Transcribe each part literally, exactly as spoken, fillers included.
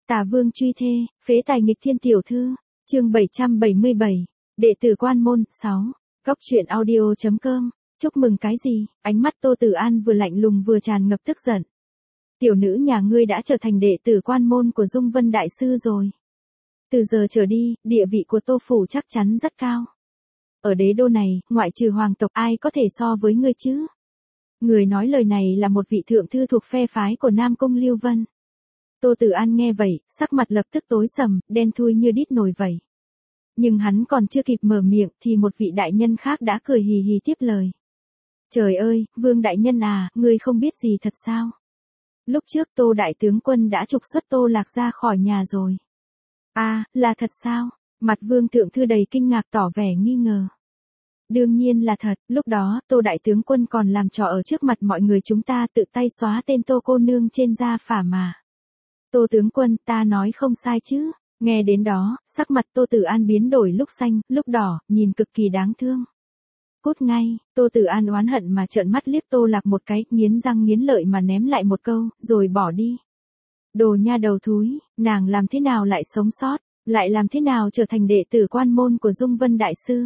Tà vương truy thê, phế tài nghịch thiên tiểu thư, chương bảy trăm bảy mươi bảy, đệ tử quan môn, sáu, góc truyện audio.com, chúc mừng cái gì, ánh mắt Tô Tử An vừa lạnh lùng vừa tràn ngập tức giận. Tiểu nữ nhà ngươi đã trở thành đệ tử quan môn của Dung Vân Đại Sư rồi. Từ giờ trở đi, địa vị của Tô Phủ chắc chắn rất cao. Ở đế đô này, ngoại trừ hoàng tộc ai có thể so với ngươi chứ? Người nói lời này là một vị thượng thư thuộc phe phái của Nam Cung Lưu Vân. Tô Tử An nghe vậy, sắc mặt lập tức tối sầm, đen thui như đít nồi vậy. Nhưng hắn còn chưa kịp mở miệng thì một vị đại nhân khác đã cười hì hì tiếp lời. Trời ơi, Vương đại nhân à, ngươi không biết gì thật sao? Lúc trước Tô đại tướng quân đã trục xuất Tô Lạc ra khỏi nhà rồi. À, là thật sao? Mặt Vương thượng thư đầy kinh ngạc tỏ vẻ nghi ngờ. Đương nhiên là thật, lúc đó Tô đại tướng quân còn làm trò ở trước mặt mọi người chúng ta tự tay xóa tên Tô cô nương trên gia phả mà. Tô tướng quân, ta nói không sai chứ? Nghe đến đó, sắc mặt Tô Tử An biến đổi lúc xanh, lúc đỏ, nhìn cực kỳ đáng thương. Cút ngay, Tô Tử An oán hận mà trợn mắt liếc Tô Lạc một cái, nghiến răng nghiến lợi mà ném lại một câu, rồi bỏ đi. Đồ nha đầu thúi, nàng làm thế nào lại sống sót, lại làm thế nào trở thành đệ tử quan môn của Dung Vân Đại Sư?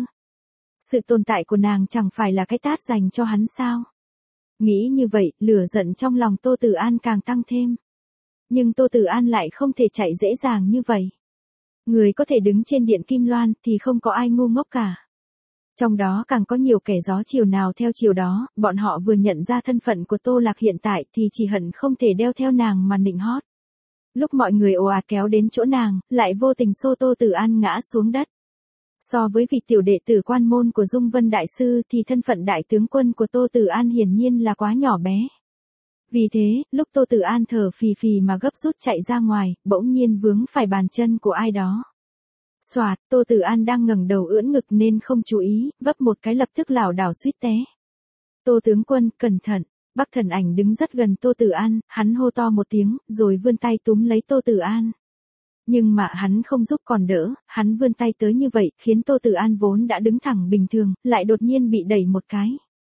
Sự tồn tại của nàng chẳng phải là cái tát dành cho hắn sao? Nghĩ như vậy, lửa giận trong lòng Tô Tử An càng tăng thêm. Nhưng Tô Tử An lại không thể chạy dễ dàng như vậy. Người có thể đứng trên điện Kim Loan thì không có ai ngu ngốc cả. Trong đó càng có nhiều kẻ gió chiều nào theo chiều đó, bọn họ vừa nhận ra thân phận của Tô Lạc hiện tại thì chỉ hận không thể đeo theo nàng mà nịnh hót. Lúc mọi người ồ ạt kéo đến chỗ nàng, lại vô tình xô Tô Tử An ngã xuống đất. So với vị tiểu đệ tử quan môn của Dung Vân Đại Sư thì thân phận đại tướng quân của Tô Tử An hiển nhiên là quá nhỏ bé. Vì thế, lúc Tô Tử An thở phì phì mà gấp rút chạy ra ngoài, bỗng nhiên vướng phải bàn chân của ai đó. Xoạt, Tô Tử An đang ngẩng đầu ưỡn ngực nên không chú ý, vấp một cái lập tức lảo đảo suýt té. Tô tướng quân, cẩn thận. Bắc Thần Ảnh đứng rất gần Tô Tử An, hắn hô to một tiếng, rồi vươn tay túm lấy Tô Tử An. Nhưng mà hắn không giúp còn đỡ, hắn vươn tay tới như vậy, khiến Tô Tử An vốn đã đứng thẳng bình thường, lại đột nhiên bị đẩy một cái.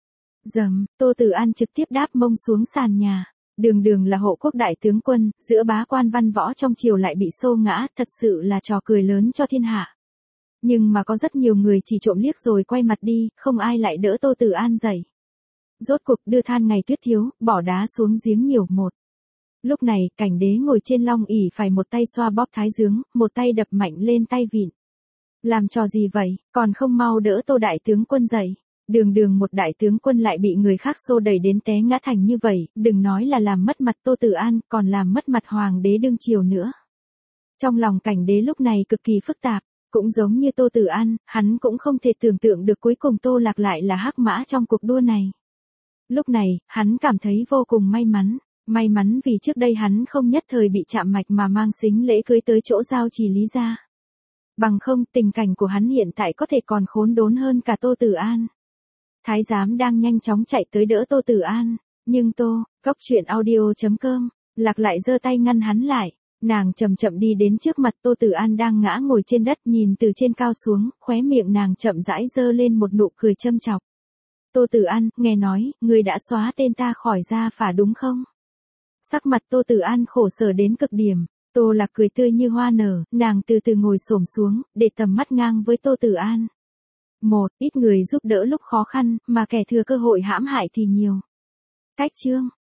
Dầm, Tô Tử An trực tiếp đáp mông xuống sàn nhà. Đường đường là hộ quốc đại tướng quân, giữa bá quan văn võ trong triều lại bị xô ngã, thật sự là trò cười lớn cho thiên hạ. Nhưng mà có rất nhiều người chỉ trộm liếc rồi quay mặt đi, không ai lại đỡ Tô Tử An dậy. Rốt cuộc đưa than ngày tuyết thiếu, bỏ đá xuống giếng nhiều một. Lúc này, cảnh đế ngồi trên long ỷ phải một tay xoa bóp thái dương, một tay đập mạnh lên tay vịn. Làm trò gì vậy, còn không mau đỡ Tô đại tướng quân dậy. Đường đường một đại tướng quân lại bị người khác xô đẩy đến té ngã thành như vậy, đừng nói là làm mất mặt Tô Tử An, còn làm mất mặt hoàng đế đương triều nữa. Trong lòng cảnh đế lúc này cực kỳ phức tạp, cũng giống như Tô Tử An, hắn cũng không thể tưởng tượng được cuối cùng Tô Lạc lại là hắc mã trong cuộc đua này. Lúc này, hắn cảm thấy vô cùng may mắn, may mắn vì trước đây hắn không nhất thời bị chạm mạch mà mang sính lễ cưới tới chỗ giao trì Lý gia. Bằng không, tình cảnh của hắn hiện tại có thể còn khốn đốn hơn cả Tô Tử An. Thái giám đang nhanh chóng chạy tới đỡ Tô Tử An, nhưng Tô, góc truyện audio.com, Lạc lại giơ tay ngăn hắn lại. Nàng chậm chậm đi đến trước mặt Tô Tử An đang ngã ngồi trên đất, nhìn từ trên cao xuống, khóe miệng nàng chậm rãi giơ lên một nụ cười châm chọc. Tô Tử An, nghe nói, ngươi đã xóa tên ta khỏi gia phả đúng không? Sắc mặt Tô Tử An khổ sở đến cực điểm, Tô Lạc cười tươi như hoa nở, nàng từ từ ngồi xổm xuống, để tầm mắt ngang với Tô Tử An. Một, ít người giúp đỡ lúc khó khăn, mà kẻ thừa cơ hội hãm hại thì nhiều. Cách chương,